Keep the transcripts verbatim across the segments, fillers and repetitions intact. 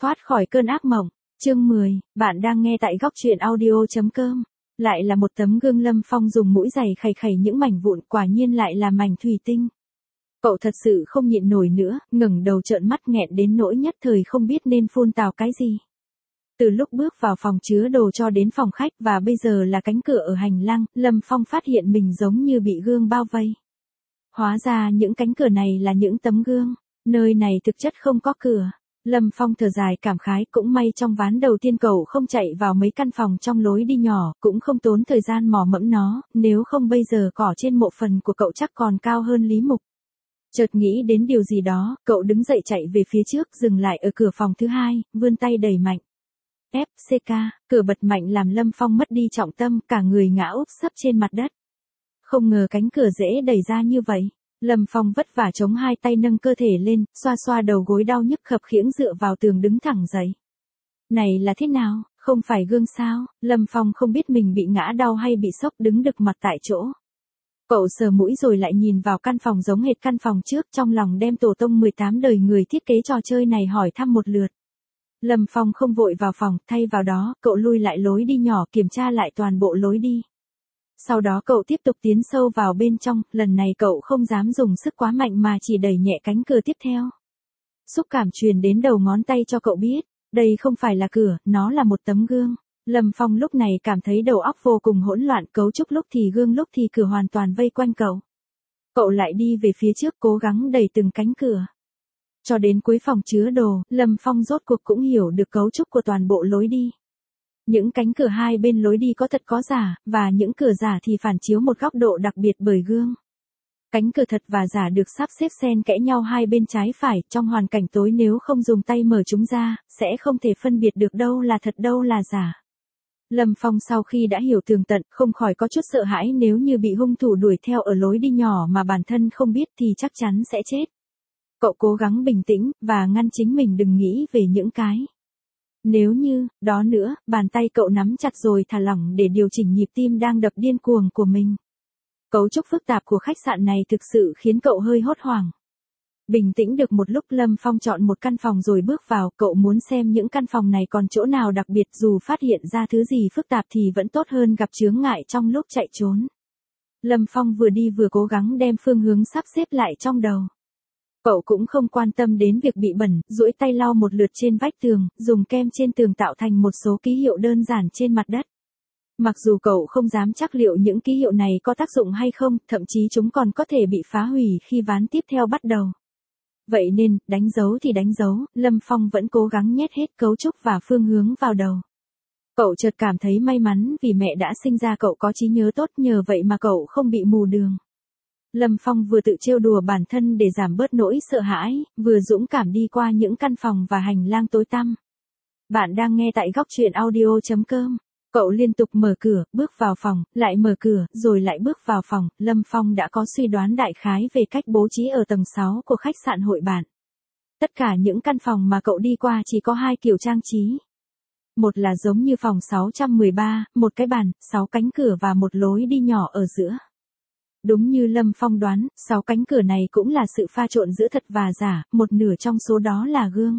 Thoát khỏi cơn ác mộng. Chương mười, bạn đang nghe tại góc truyện audio.com. Lại là một tấm gương Lâm Phong dùng mũi giày khày khày những mảnh vụn, quả nhiên lại là mảnh thủy tinh. Cậu thật sự không nhịn nổi nữa, ngẩng đầu trợn mắt nghẹn đến nỗi nhất thời không biết nên phun tào cái gì. Từ lúc bước vào phòng chứa đồ cho đến phòng khách và bây giờ là cánh cửa ở hành lang, Lâm Phong phát hiện mình giống như bị gương bao vây. Hóa ra những cánh cửa này là những tấm gương, nơi này thực chất không có cửa. Lâm Phong thở dài cảm khái, cũng may trong ván đầu tiên cậu không chạy vào mấy căn phòng trong lối đi nhỏ, cũng không tốn thời gian mò mẫm nó, nếu không bây giờ cỏ trên mộ phần của cậu chắc còn cao hơn Lý Mục. Chợt nghĩ đến điều gì đó, cậu đứng dậy chạy về phía trước, dừng lại ở cửa phòng thứ hai, vươn tay đẩy mạnh. ép xê ca, cửa bật mạnh làm Lâm Phong mất đi trọng tâm, cả người ngã úp sấp trên mặt đất. Không ngờ cánh cửa dễ đẩy ra như vậy. Lâm Phong vất vả chống hai tay nâng cơ thể lên, xoa xoa đầu gối đau nhức khập khiễng dựa vào tường đứng thẳng dậy. Này là thế nào, không phải gương sao? Lâm Phong không biết mình bị ngã đau hay bị sốc, đứng đực mặt tại chỗ. Cậu sờ mũi rồi lại nhìn vào căn phòng giống hệt căn phòng trước, trong lòng đem tổ tông mười tám đời người thiết kế trò chơi này hỏi thăm một lượt. Lâm Phong không vội vào phòng, thay vào đó, cậu lui lại lối đi nhỏ kiểm tra lại toàn bộ lối đi. Sau đó cậu tiếp tục tiến sâu vào bên trong, lần này cậu không dám dùng sức quá mạnh mà chỉ đẩy nhẹ cánh cửa tiếp theo. Xúc cảm truyền đến đầu ngón tay cho cậu biết, đây không phải là cửa, nó là một tấm gương. Lâm Phong lúc này cảm thấy đầu óc vô cùng hỗn loạn, cấu trúc lúc thì gương lúc thì cửa hoàn toàn vây quanh cậu. Cậu lại đi về phía trước cố gắng đẩy từng cánh cửa. Cho đến cuối phòng chứa đồ, Lâm Phong rốt cuộc cũng hiểu được cấu trúc của toàn bộ lối đi. Những cánh cửa hai bên lối đi có thật có giả, và những cửa giả thì phản chiếu một góc độ đặc biệt bởi gương. Cánh cửa thật và giả được sắp xếp xen kẽ nhau hai bên trái phải, trong hoàn cảnh tối nếu không dùng tay mở chúng ra, sẽ không thể phân biệt được đâu là thật đâu là giả. Lâm Phong sau khi đã hiểu tường tận, không khỏi có chút sợ hãi, nếu như bị hung thủ đuổi theo ở lối đi nhỏ mà bản thân không biết thì chắc chắn sẽ chết. Cậu cố gắng bình tĩnh, và ngăn chính mình đừng nghĩ về những cái nếu như, đó nữa, bàn tay cậu nắm chặt rồi thả lỏng để điều chỉnh nhịp tim đang đập điên cuồng của mình. Cấu trúc phức tạp của khách sạn này thực sự khiến cậu hơi hốt hoảng. Bình tĩnh được một lúc, Lâm Phong chọn một căn phòng rồi bước vào, cậu muốn xem những căn phòng này còn chỗ nào đặc biệt, dù phát hiện ra thứ gì phức tạp thì vẫn tốt hơn gặp chướng ngại trong lúc chạy trốn. Lâm Phong vừa đi vừa cố gắng đem phương hướng sắp xếp lại trong đầu. Cậu cũng không quan tâm đến việc bị bẩn, duỗi tay lau một lượt trên vách tường, dùng kem trên tường tạo thành một số ký hiệu đơn giản trên mặt đất. Mặc dù cậu không dám chắc liệu những ký hiệu này có tác dụng hay không, thậm chí chúng còn có thể bị phá hủy khi ván tiếp theo bắt đầu. Vậy nên, đánh dấu thì đánh dấu, Lâm Phong vẫn cố gắng nhét hết cấu trúc và phương hướng vào đầu. Cậu chợt cảm thấy may mắn vì mẹ đã sinh ra cậu có trí nhớ tốt, nhờ vậy mà cậu không bị mù đường. Lâm Phong vừa tự trêu đùa bản thân để giảm bớt nỗi sợ hãi, vừa dũng cảm đi qua những căn phòng và hành lang tối tăm. Bạn đang nghe tại góc truyện audio.com. Cậu liên tục mở cửa, bước vào phòng, lại mở cửa, rồi lại bước vào phòng. Lâm Phong đã có suy đoán đại khái về cách bố trí ở tầng sáu của khách sạn hội bạn. Tất cả những căn phòng mà cậu đi qua chỉ có hai kiểu trang trí. Một là giống như phòng sáu trăm mười ba, một cái bàn, sáu cánh cửa và một lối đi nhỏ ở giữa. Đúng như Lâm Phong đoán, sáu cánh cửa này cũng là sự pha trộn giữa thật và giả, một nửa trong số đó là gương.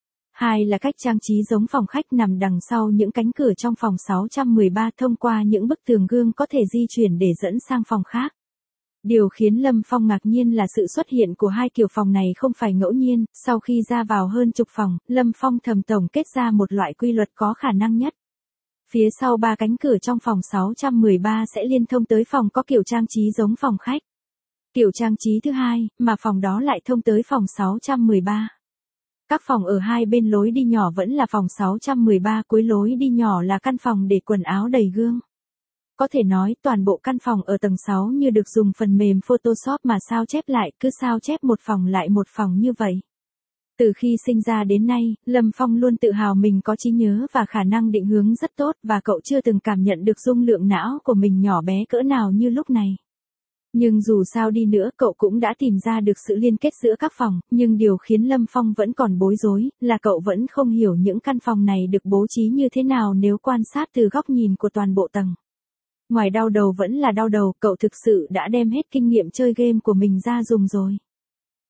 Hai là cách trang trí giống phòng khách nằm đằng sau những cánh cửa trong phòng sáu trăm mười ba, thông qua những bức tường gương có thể di chuyển để dẫn sang phòng khác. Điều khiến Lâm Phong ngạc nhiên là sự xuất hiện của hai kiểu phòng này không phải ngẫu nhiên, sau khi ra vào hơn chục phòng, Lâm Phong thầm tổng kết ra một loại quy luật có khả năng nhất. Phía sau ba cánh cửa trong phòng sáu trăm mười ba sẽ liên thông tới phòng có kiểu trang trí giống phòng khách. Kiểu trang trí thứ hai, mà phòng đó lại thông tới phòng sáu trăm mười ba. Các phòng ở hai bên lối đi nhỏ vẫn là phòng sáu trăm mười ba, cuối lối đi nhỏ là căn phòng để quần áo đầy gương. Có thể nói toàn bộ căn phòng ở tầng sáu như được dùng phần mềm Photoshop mà sao chép lại, cứ sao chép một phòng lại một phòng như vậy. Từ khi sinh ra đến nay, Lâm Phong luôn tự hào mình có trí nhớ và khả năng định hướng rất tốt, và cậu chưa từng cảm nhận được dung lượng não của mình nhỏ bé cỡ nào như lúc này. Nhưng dù sao đi nữa, cậu cũng đã tìm ra được sự liên kết giữa các phòng, nhưng điều khiến Lâm Phong vẫn còn bối rối, là cậu vẫn không hiểu những căn phòng này được bố trí như thế nào nếu quan sát từ góc nhìn của toàn bộ tầng. Ngoài đau đầu vẫn là đau đầu, cậu thực sự đã đem hết kinh nghiệm chơi game của mình ra dùng rồi.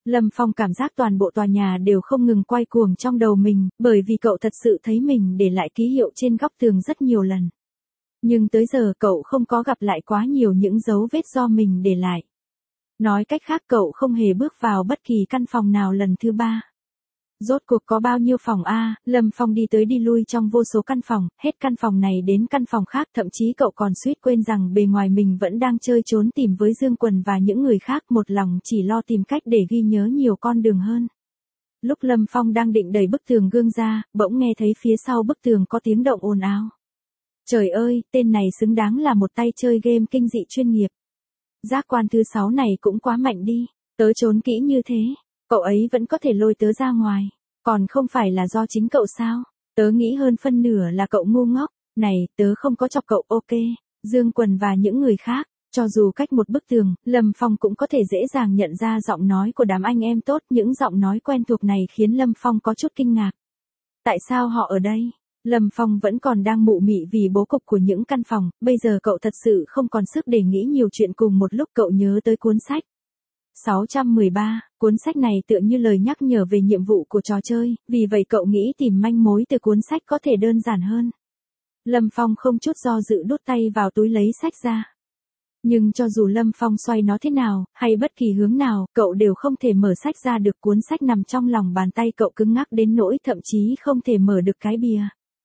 Lâm Phong cảm giác toàn bộ tòa nhà đều không ngừng quay cuồng trong đầu mình, bởi vì cậu thật sự thấy mình để lại ký hiệu trên góc tường rất nhiều lần. Nhưng tới giờ cậu không có gặp lại quá nhiều những dấu vết do mình để lại. Nói cách khác cậu không hề bước vào bất kỳ căn phòng nào lần thứ ba. Rốt cuộc có bao nhiêu phòng a? Lâm Phong đi tới đi lui trong vô số căn phòng, hết căn phòng này đến căn phòng khác, thậm chí cậu còn suýt quên rằng bề ngoài mình vẫn đang chơi trốn tìm với Dương Quần và những người khác, một lòng chỉ lo tìm cách để ghi nhớ nhiều con đường hơn. Lúc Lâm Phong đang định đẩy bức tường gương ra, bỗng nghe thấy phía sau bức tường có tiếng động ồn ào. Trời ơi, tên này xứng đáng là một tay chơi game kinh dị chuyên nghiệp. Giác quan thứ sáu này cũng quá mạnh đi, tớ trốn kỹ như thế, cậu ấy vẫn có thể lôi tớ ra ngoài, còn không phải là do chính cậu sao? Tớ nghĩ hơn phân nửa là cậu ngu ngốc, này, tớ không có chọc cậu, ok. Dương Quần và những người khác, cho dù cách một bức tường, Lâm Phong cũng có thể dễ dàng nhận ra giọng nói của đám anh em tốt, những giọng nói quen thuộc này khiến Lâm Phong có chút kinh ngạc. Tại sao họ ở đây? Lâm Phong vẫn còn đang mụ mị vì bố cục của những căn phòng, bây giờ cậu thật sự không còn sức để nghĩ nhiều chuyện cùng một lúc. Cậu nhớ tới cuốn sách sáu trăm mười ba, cuốn sách này tựa như lời nhắc nhở về nhiệm vụ của trò chơi, vì vậy cậu nghĩ tìm manh mối từ cuốn sách có thể đơn giản hơn. Lâm Phong không chút do dự đút tay vào túi lấy sách ra. Nhưng cho dù Lâm Phong xoay nó thế nào, hay bất kỳ hướng nào, cậu đều không thể mở sách ra được. Cuốn sách nằm trong lòng bàn tay cậu cứng ngắc đến nỗi thậm chí không thể mở được cái bìa.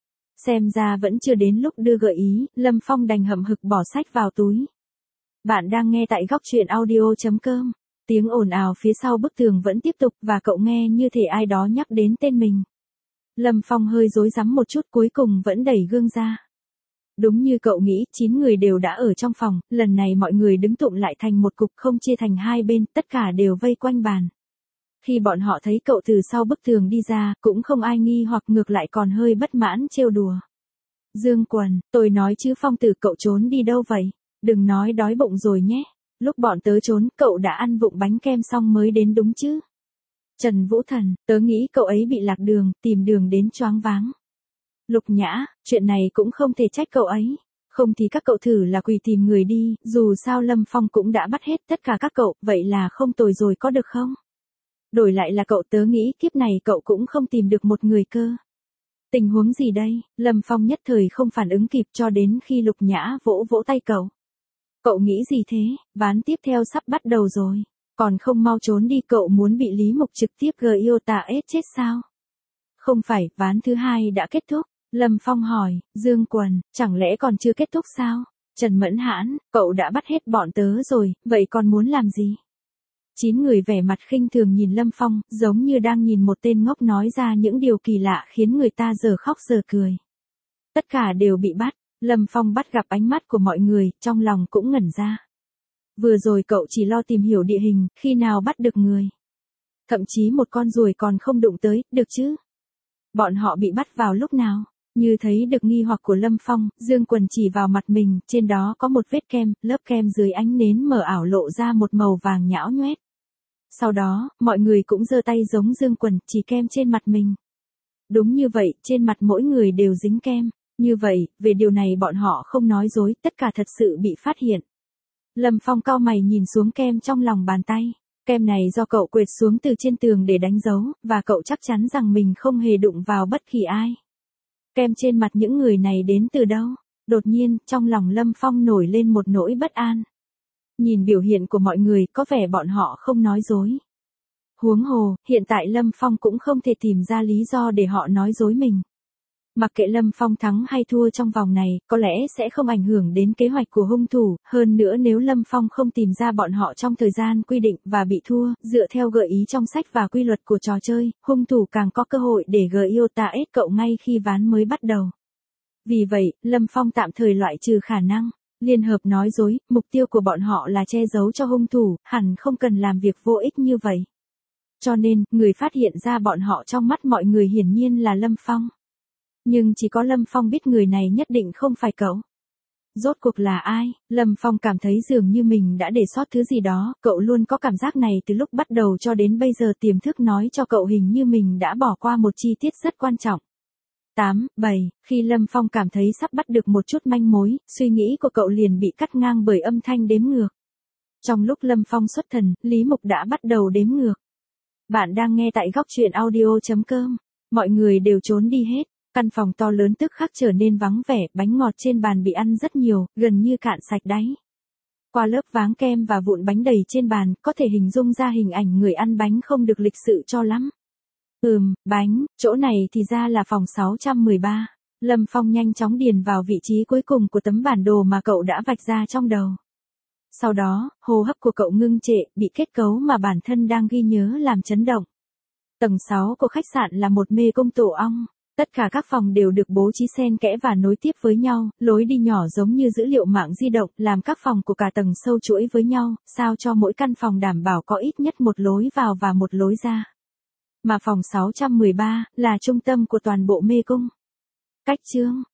Xem ra vẫn chưa đến lúc đưa gợi ý, Lâm Phong đành hậm hực bỏ sách vào túi. Bạn đang nghe tại góc truyện audio chấm com. Tiếng ồn ào phía sau bức tường vẫn tiếp tục và cậu nghe như thể ai đó nhắc đến tên mình. Lâm Phong hơi rối rắm một chút, cuối cùng vẫn đẩy gương ra. Đúng như cậu nghĩ, chín người đều đã ở trong phòng, lần này mọi người đứng tụm lại thành một cục, không chia thành hai bên, tất cả đều vây quanh bàn. Khi bọn họ thấy cậu từ sau bức tường đi ra, cũng không ai nghi hoặc ngược lại còn hơi bất mãn trêu đùa. Dương Quần, tôi nói chứ Phong tử, cậu trốn đi đâu vậy? Đừng nói đói bụng rồi nhé. Lúc bọn tớ trốn, cậu đã ăn vụng bánh kem xong mới đến đúng chứ? Trần Vũ Thần, tớ nghĩ cậu ấy bị lạc đường, tìm đường đến choáng váng. Lục Nhã, chuyện này cũng không thể trách cậu ấy. Không thì các cậu thử là quỳ tìm người đi, dù sao Lâm Phong cũng đã bắt hết tất cả các cậu, vậy là không tồi rồi có được không? Đổi lại là cậu, tớ nghĩ kiếp này cậu cũng không tìm được một người cơ. Tình huống gì đây? Lâm Phong nhất thời không phản ứng kịp cho đến khi Lục Nhã vỗ vỗ tay cậu. Cậu nghĩ gì thế? Ván tiếp theo sắp bắt đầu rồi. Còn không mau trốn đi, cậu muốn bị Lý Mục trực tiếp gờ yêu ta ết chết sao? Không phải, ván thứ hai đã kết thúc. Lâm Phong hỏi, Dương Quần, chẳng lẽ còn chưa kết thúc sao? Trần Mẫn Hãn, cậu đã bắt hết bọn tớ rồi, vậy còn muốn làm gì? Chín người vẻ mặt khinh thường nhìn Lâm Phong, giống như đang nhìn một tên ngốc nói ra những điều kỳ lạ khiến người ta giờ khóc giờ cười. Tất cả đều bị bắt, Lâm Phong bắt gặp ánh mắt của mọi người, trong lòng cũng ngẩn ra. Vừa rồi cậu chỉ lo tìm hiểu địa hình, khi nào bắt được người. Thậm chí một con ruồi còn không đụng tới, được chứ? Bọn họ bị bắt vào lúc nào? Như thấy được nghi hoặc của Lâm Phong, Dương Quần chỉ vào mặt mình, trên đó có một vết kem, lớp kem dưới ánh nến mờ ảo lộ ra một màu vàng nhão nhoét. Sau đó, mọi người cũng giơ tay giống Dương Quần, chỉ kem trên mặt mình. Đúng như vậy, trên mặt mỗi người đều dính kem. Như vậy, về điều này bọn họ không nói dối, tất cả thật sự bị phát hiện. Lâm Phong cau mày nhìn xuống kem trong lòng bàn tay. Kem này do cậu quệt xuống từ trên tường để đánh dấu, và cậu chắc chắn rằng mình không hề đụng vào bất kỳ ai. Kem trên mặt những người này đến từ đâu? Đột nhiên, trong lòng Lâm Phong nổi lên một nỗi bất an. Nhìn biểu hiện của mọi người, có vẻ bọn họ không nói dối. Huống hồ, hiện tại Lâm Phong cũng không thể tìm ra lý do để họ nói dối mình. Mặc kệ Lâm Phong thắng hay thua trong vòng này, có lẽ sẽ không ảnh hưởng đến kế hoạch của hung thủ, hơn nữa nếu Lâm Phong không tìm ra bọn họ trong thời gian quy định và bị thua, dựa theo gợi ý trong sách và quy luật của trò chơi, hung thủ càng có cơ hội để gợi yêu ta ết cậu ngay khi ván mới bắt đầu. Vì vậy, Lâm Phong tạm thời loại trừ khả năng liên hợp nói dối, mục tiêu của bọn họ là che giấu cho hung thủ, hẳn không cần làm việc vô ích như vậy. Cho nên, người phát hiện ra bọn họ trong mắt mọi người hiển nhiên là Lâm Phong. Nhưng chỉ có Lâm Phong biết người này nhất định không phải cậu. Rốt cuộc là ai? Lâm Phong cảm thấy dường như mình đã để sót thứ gì đó, cậu luôn có cảm giác này từ lúc bắt đầu cho đến bây giờ, tiềm thức nói cho cậu hình như mình đã bỏ qua một chi tiết rất quan trọng. tám, bảy, khi Lâm Phong cảm thấy sắp bắt được một chút manh mối, suy nghĩ của cậu liền bị cắt ngang bởi âm thanh đếm ngược. Trong lúc Lâm Phong xuất thần, Lý Mục đã bắt đầu đếm ngược. Bạn đang nghe tại góc chuyện audio chấm com. Mọi người đều trốn đi hết. Căn phòng to lớn tức khắc trở nên vắng vẻ, bánh ngọt trên bàn bị ăn rất nhiều, gần như cạn sạch đáy. Qua lớp váng kem và vụn bánh đầy trên bàn, có thể hình dung ra hình ảnh người ăn bánh không được lịch sự cho lắm. Ừm, bánh, chỗ này thì ra là phòng sáu trăm mười ba. Lâm Phong nhanh chóng điền vào vị trí cuối cùng của tấm bản đồ mà cậu đã vạch ra trong đầu. Sau đó, hô hấp của cậu ngưng trệ, bị kết cấu mà bản thân đang ghi nhớ làm chấn động. Tầng sáu của khách sạn là một mê cung tổ ong. Tất cả các phòng đều được bố trí xen kẽ và nối tiếp với nhau, lối đi nhỏ giống như dữ liệu mạng di động, làm các phòng của cả tầng sâu chuỗi với nhau, sao cho mỗi căn phòng đảm bảo có ít nhất một lối vào và một lối ra. Mà phòng sáu trăm mười ba là trung tâm của toàn bộ mê cung. Cách chương